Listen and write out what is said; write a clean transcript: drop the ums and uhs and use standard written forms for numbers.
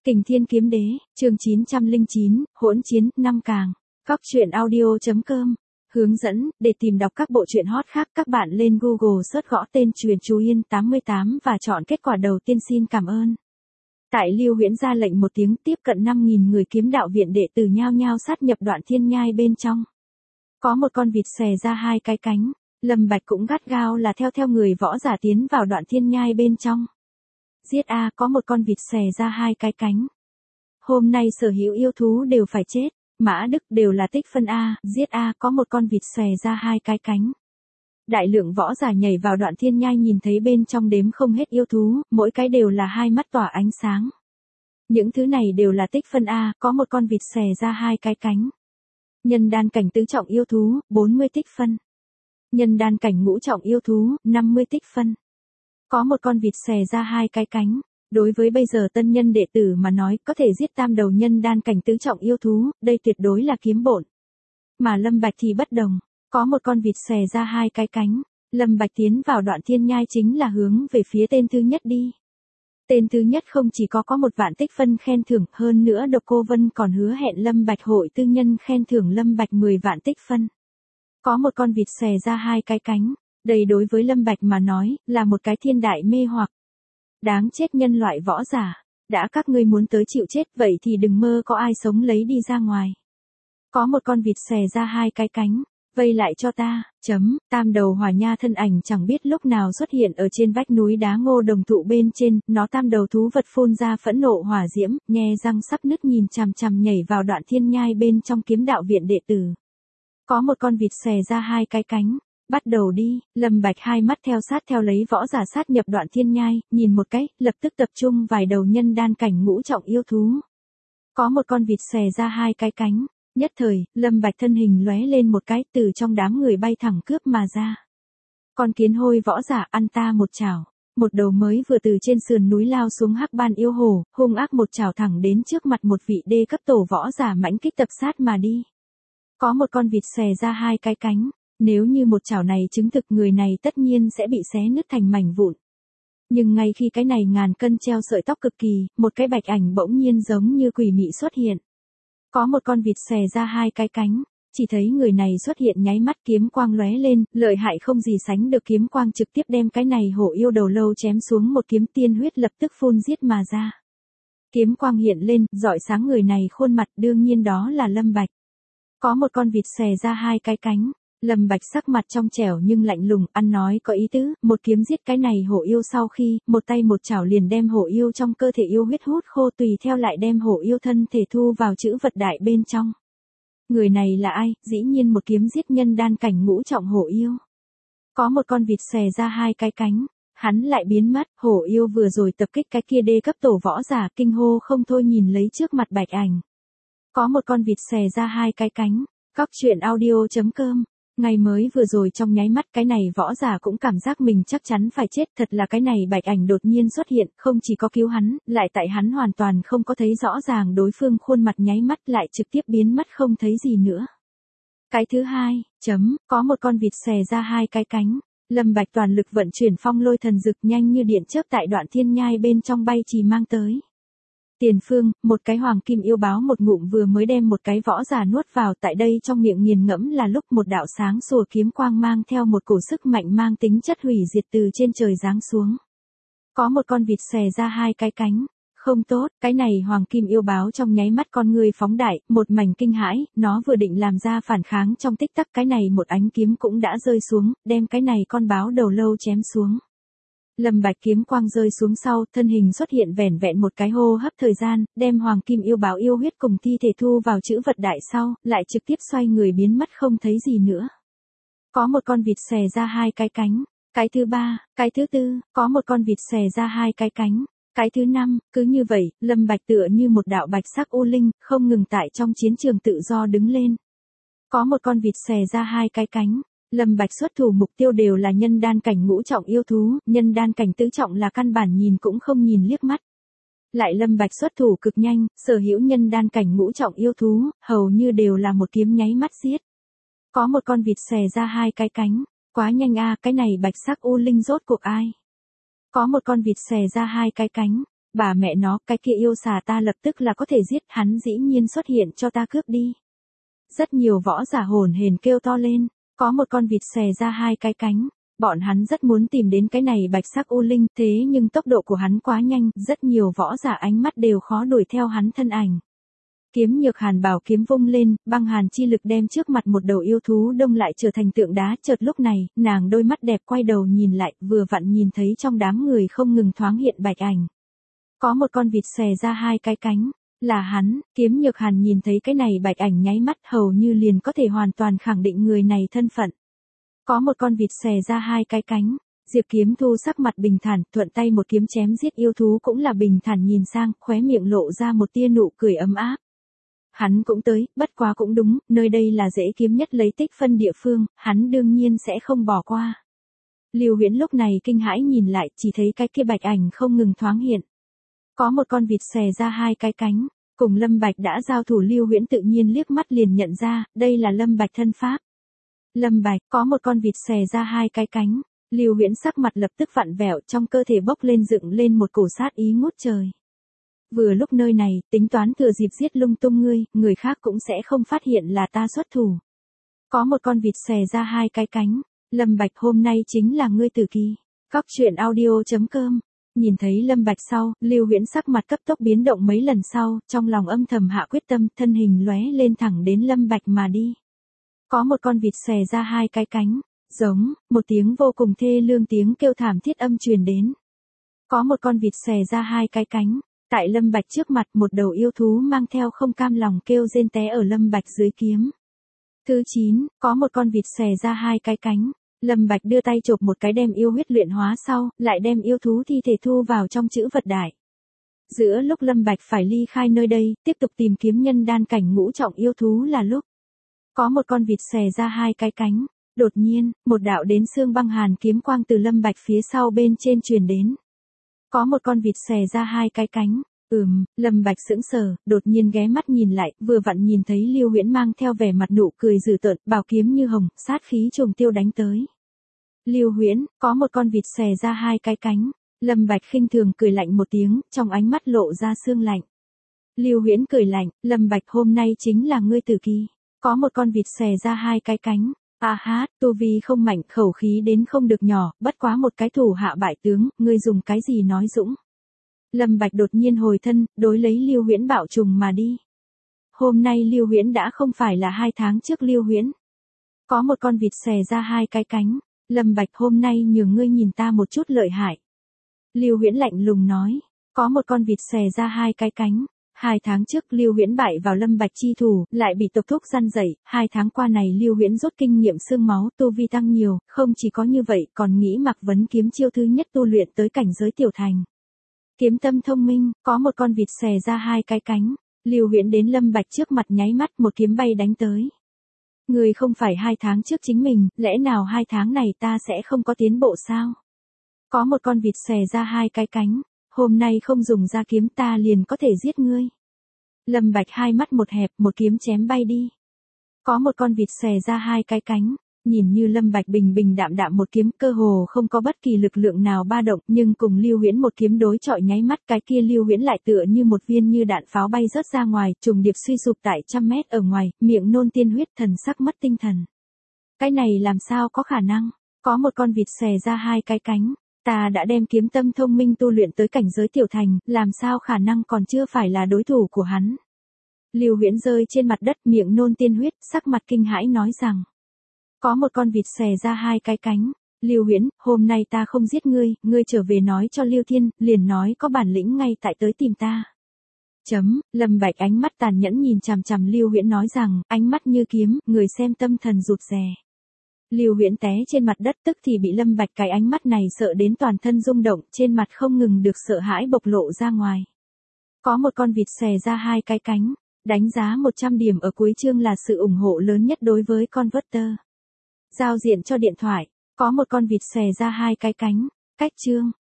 Kình Thiên Kiếm Đế, chương 909, hỗn chiến, 5 càng. Góc truyện audio.com. Hướng dẫn, để tìm đọc các bộ truyện hot khác các bạn lên Google search gõ tên Truyện Chú Yên 88 và chọn kết quả đầu tiên xin cảm ơn. Tại Lưu Huyễn ra lệnh một tiếng tiếp cận 5.000 người kiếm đạo viện đệ tử nhao nhao sát nhập Đoạn Thiên Nhai bên trong. Có một con vịt xòe ra hai cái cánh, Lâm Bạch cũng gắt gao là theo người võ giả tiến vào Đoạn Thiên Nhai bên trong. Giết a, có một con vịt xòe ra hai cái cánh. Hôm nay sở hữu yêu thú đều phải chết, Mã Đức đều là tích phân a, giết a, có một con vịt xòe ra hai cái cánh. Đại lượng võ giả nhảy vào Đoạn Thiên Nhai nhìn thấy bên trong đếm không hết yêu thú, mỗi cái đều là hai mắt tỏa ánh sáng. Những thứ này đều là tích phân a, có một con vịt xòe ra hai cái cánh. Nhân đan cảnh tứ trọng yêu thú, 40 tích phân. Nhân đan cảnh ngũ trọng yêu thú, 50 tích phân. Có một con vịt xòe ra hai cái cánh. Đối với bây giờ tân nhân đệ tử mà nói, có thể giết tam đầu nhân đan cảnh tứ trọng yêu thú, đây tuyệt đối là kiếm bộn. Mà Lâm Bạch thì bất đồng, có một con vịt xòe ra hai cái cánh, Lâm Bạch tiến vào Đoạn Thiên Nhai chính là hướng về phía tên thứ nhất đi. Tên thứ nhất không chỉ có 1.000.000 tích phân khen thưởng, hơn nữa Độc Cô Vân còn hứa hẹn Lâm Bạch hội tư nhân khen thưởng Lâm Bạch 10 vạn tích phân. Có một con vịt xòe ra hai cái cánh, đây đối với Lâm Bạch mà nói, là một cái thiên đại mê hoặc. Đáng chết nhân loại võ giả, đã các ngươi muốn tới chịu chết vậy thì đừng mơ có ai sống lấy đi ra ngoài. Có một con vịt xòe ra hai cái cánh, vây lại cho ta, tam đầu hỏa nha thân ảnh chẳng biết lúc nào xuất hiện ở trên vách núi đá ngô đồng thụ bên trên, nó tam đầu thú vật phun ra phẫn nộ hỏa diễm, nhe răng sắp nứt nhìn chằm chằm nhảy vào Đoạn Thiên Nhai bên trong kiếm đạo viện đệ tử. Có một con vịt xòe ra hai cái cánh. Bắt đầu đi, Lâm Bạch hai mắt theo sát theo lấy võ giả sát nhập Đoạn Thiên Nhai, nhìn một cái, lập tức tập trung vài đầu nhân đan cảnh ngũ trọng yêu thú. Có một con vịt xòe ra hai cái cánh, nhất thời, Lâm Bạch thân hình lóe lên một cái, từ trong đám người bay thẳng cướp mà ra. Con kiến hôi võ giả ăn ta một chảo, một đầu mới vừa từ trên sườn núi lao xuống hắc ban yêu hồ, hung ác một chảo thẳng đến trước mặt một vị đê cấp tổ võ giả mãnh kích tập sát mà đi. Có một con vịt xòe ra hai cái cánh. Nếu như một chảo này chứng thực người này tất nhiên sẽ bị xé nứt thành mảnh vụn. Nhưng ngay khi cái này ngàn cân treo sợi tóc cực kỳ, một cái bạch ảnh bỗng nhiên giống như quỷ mị xuất hiện. Có một con vịt xòe ra hai cái cánh, chỉ thấy người này xuất hiện nháy mắt kiếm quang lóe lên, lợi hại không gì sánh được kiếm quang trực tiếp đem cái này hổ yêu đầu lâu chém xuống một kiếm tiên huyết lập tức phun giết mà ra. Kiếm quang hiện lên, rọi sáng người này khuôn mặt đương nhiên đó là Lâm Bạch. Có một con vịt xòe ra hai cái cánh. Lâm Bạch sắc mặt trong trẻo nhưng lạnh lùng, ăn nói có ý tứ, một kiếm giết cái này hổ yêu sau khi, một tay một chảo liền đem hổ yêu trong cơ thể yêu huyết hút khô tùy theo lại đem hổ yêu thân thể thu vào chữ vật đại bên trong. Người này là ai? Dĩ nhiên một kiếm giết nhân đan cảnh ngũ trọng hổ yêu. Có một con vịt xòe ra hai cái cánh, hắn lại biến mất, hổ yêu vừa rồi tập kích cái kia đê cấp tổ võ giả kinh hô không thôi nhìn lấy trước mặt bạch ảnh. Có một con vịt xòe ra hai cái cánh, góc truyện audio.com. Ngày mới vừa rồi trong nháy mắt cái này võ giả cũng cảm giác mình chắc chắn phải chết, thật là cái này bạch ảnh đột nhiên xuất hiện, không chỉ có cứu hắn, lại tại hắn hoàn toàn không có thấy rõ ràng đối phương khuôn mặt nháy mắt lại trực tiếp biến mất không thấy gì nữa. Cái thứ hai, có một con vịt xòe ra hai cái cánh, Lâm Bạch toàn lực vận chuyển phong lôi thần dực nhanh như điện chớp tại Đoạn Thiên Nhai bên trong bay trì mang tới. Tiền phương, một cái hoàng kim yêu báo một ngụm vừa mới đem một cái võ giả nuốt vào, tại đây trong miệng nghiền ngẫm là lúc một đạo sáng sủa kiếm quang mang theo một cổ sức mạnh mang tính chất hủy diệt từ trên trời giáng xuống. Có một con vịt xòe ra hai cái cánh, không tốt, cái này hoàng kim yêu báo trong nháy mắt con người phóng đại, một mảnh kinh hãi, nó vừa định làm ra phản kháng trong tích tắc cái này một ánh kiếm cũng đã rơi xuống, đem cái này con báo đầu lâu chém xuống. Lâm Bạch kiếm quang rơi xuống sau, thân hình xuất hiện vẻn vẹn một cái hô hấp thời gian, đem hoàng kim yêu báo yêu huyết cùng thi thể thu vào chữ vật đại sau, lại trực tiếp xoay người biến mất không thấy gì nữa. Có một con vịt xòe ra hai cái cánh, cái thứ ba, cái thứ tư, có một con vịt xòe ra hai cái cánh, cái thứ năm, cứ như vậy, Lâm Bạch tựa như một đạo bạch sắc u linh, không ngừng tại trong chiến trường tự do đứng lên. Có một con vịt xòe ra hai cái cánh. Lâm Bạch xuất thủ mục tiêu đều là nhân đan cảnh ngũ trọng yêu thú, nhân đan cảnh tứ trọng là căn bản nhìn cũng không nhìn liếc mắt. Lại Lâm Bạch xuất thủ cực nhanh, sở hữu nhân đan cảnh ngũ trọng yêu thú, hầu như đều là một kiếm nháy mắt giết. Có một con vịt xòe ra hai cái cánh, quá nhanh a, cái này bạch sắc u linh rốt cuộc ai? Có một con vịt xòe ra hai cái cánh, bà mẹ nó, cái kia yêu xà ta lập tức là có thể giết, hắn dĩ nhiên xuất hiện cho ta cướp đi. Rất nhiều võ giả hồn hển kêu to lên, có một con vịt xòe ra hai cái cánh. Bọn hắn rất muốn tìm đến cái này bạch sắc u linh, thế nhưng tốc độ của hắn quá nhanh, rất nhiều võ giả ánh mắt đều khó đuổi theo hắn thân ảnh. Kiếm Nhược Hàn bảo kiếm vung lên, băng hàn chi lực đem trước mặt một đầu yêu thú đông lại trở thành tượng đá. Chợt lúc này, nàng đôi mắt đẹp quay đầu nhìn lại, vừa vặn nhìn thấy trong đám người không ngừng thoáng hiện bạch ảnh. Có một con vịt xòe ra hai cái cánh, là hắn. Kiếm Nhược Hàn nhìn thấy cái này bạch ảnh nháy mắt, hầu như liền có thể hoàn toàn khẳng định người này thân phận. Có một con vịt xòe ra hai cái cánh. Diệp Kiếm Thu sắc mặt bình thản, thuận tay một kiếm chém giết yêu thú cũng là bình thản nhìn sang, khóe miệng lộ ra một tia nụ cười ấm áp. Hắn cũng tới, bất quá cũng đúng, nơi đây là dễ kiếm nhất lấy tích phân địa phương, hắn đương nhiên sẽ không bỏ qua. Lưu Huyễn lúc này kinh hãi nhìn lại, chỉ thấy cái kia bạch ảnh không ngừng thoáng hiện. Có một con vịt xòe ra hai cái cánh, cùng Lâm Bạch đã giao thủ. Lưu Huyễn tự nhiên liếc mắt liền nhận ra, đây là Lâm Bạch thân pháp. Lâm Bạch, có một con vịt xòe ra hai cái cánh. Lưu Huyễn sắc mặt lập tức vặn vẹo, trong cơ thể bốc lên dựng lên một cổ sát ý ngút trời. Vừa lúc nơi này, tính toán thừa dịp giết lung tung ngươi, người khác cũng sẽ không phát hiện là ta xuất thủ. Có một con vịt xòe ra hai cái cánh. Lâm Bạch, hôm nay chính là ngươi tử kỳ. Cóc truyện audio.com. Nhìn thấy Lâm Bạch sau, Lưu Huyễn sắc mặt cấp tốc biến động mấy lần sau, trong lòng âm thầm hạ quyết tâm, thân hình lóe lên thẳng đến Lâm Bạch mà đi. Có một con vịt xòe ra hai cái cánh, giống, một tiếng vô cùng thê lương tiếng kêu thảm thiết âm truyền đến. Có một con vịt xòe ra hai cái cánh, tại Lâm Bạch trước mặt một đầu yêu thú mang theo không cam lòng kêu rên té ở Lâm Bạch dưới kiếm. Thứ 9, có một con vịt xòe ra hai cái cánh. Lâm Bạch đưa tay chộp một cái đem yêu huyết luyện hóa sau, lại đem yêu thú thi thể thu vào trong chữ vật đại. Giữa lúc Lâm Bạch phải ly khai nơi đây, tiếp tục tìm kiếm nhân đan cảnh ngũ trọng yêu thú là lúc. Có một con vịt xòe ra hai cái cánh. Đột nhiên, một đạo đến xương băng hàn kiếm quang từ Lâm Bạch phía sau bên trên truyền đến. Có một con vịt xòe ra hai cái cánh. Lâm Bạch sững sờ, đột nhiên ghé mắt nhìn lại, vừa vặn nhìn thấy Lưu Huyễn mang theo vẻ mặt nụ cười dữ tợn, bảo kiếm như hồng, sát khí trùng tiêu đánh tới. Lưu Huyễn, có một con vịt xòe ra hai cái cánh. Lâm Bạch khinh thường cười lạnh một tiếng, trong ánh mắt lộ ra sương lạnh. Lưu Huyễn cười lạnh, Lâm Bạch, hôm nay chính là ngươi tử kỳ. Có một con vịt xòe ra hai cái cánh. Tu vi không mạnh, khẩu khí đến không được nhỏ, bất quá một cái thủ hạ bại tướng, ngươi dùng cái gì nói dũng. Lâm Bạch đột nhiên hồi thân, đối lấy Lưu Huyễn bạo trùng mà đi. Hôm nay Lưu Huyễn đã không phải là 2 tháng trước Lưu Huyễn. Có một con vịt xòe ra hai cái cánh. Lâm Bạch, hôm nay nhường ngươi nhìn ta một chút lợi hại. Lưu Huyễn lạnh lùng nói. Có một con vịt xòe ra hai cái cánh. 2 tháng trước Lưu Huyễn bại vào Lâm Bạch chi thủ, lại bị tộc thúc săn dậy. 2 tháng qua này Lưu Huyễn rút kinh nghiệm xương máu, tu vi tăng nhiều, không chỉ có như vậy, còn nghĩ Mạc Vấn kiếm chiêu thứ nhất tu luyện tới cảnh giới tiểu thành. Kiếm tâm thông minh, có một con vịt xòe ra hai cái cánh. Lưu Huyễn đến Lâm Bạch trước mặt nháy mắt, một kiếm bay đánh tới. Người không phải 2 tháng trước chính mình, lẽ nào 2 tháng này ta sẽ không có tiến bộ sao? Có một con vịt xòe ra hai cái cánh. Hôm nay không dùng ra kiếm ta liền có thể giết ngươi. Lâm Bạch hai mắt một hẹp, một kiếm chém bay đi. Có một con vịt xòe ra hai cái cánh. Nhìn như Lâm Bạch bình bình đạm đạm một kiếm, cơ hồ không có bất kỳ lực lượng nào ba động, nhưng cùng Lưu Huyễn một kiếm đối chọi nháy mắt, cái kia Lưu Huyễn lại tựa như một viên như đạn pháo bay rớt ra ngoài, trùng điệp suy sụp tại 100 mét ở ngoài, miệng nôn tiên huyết, thần sắc mất tinh thần. Cái này làm sao có khả năng? Có một con vịt xòe ra hai cái cánh. Ta đã đem kiếm tâm thông minh tu luyện tới cảnh giới tiểu thành, làm sao khả năng còn chưa phải là đối thủ của hắn? Lưu Huyễn rơi trên mặt đất, miệng nôn tiên huyết, sắc mặt kinh hãi nói rằng. Có một con vịt xòe ra hai cái cánh. Lưu Huyễn, hôm nay ta không giết ngươi, ngươi trở về nói cho Lưu Thiên, liền nói có bản lĩnh ngay tại tới tìm ta. Lâm Bạch ánh mắt tàn nhẫn nhìn chằm chằm Lưu Huyễn nói rằng, ánh mắt như kiếm, người xem tâm thần rụt rè. Lưu Huyễn té trên mặt đất, tức thì bị Lâm Bạch cái ánh mắt này sợ đến toàn thân rung động, trên mặt không ngừng được sợ hãi bộc lộ ra ngoài. Có một con vịt xòe ra hai cái cánh. Đánh giá 100 điểm ở cuối chương là sự ủng hộ lớn nhất đối với Converter. Giao diện cho điện thoại. Có một con vịt xòe ra hai cái cánh. Cách chương.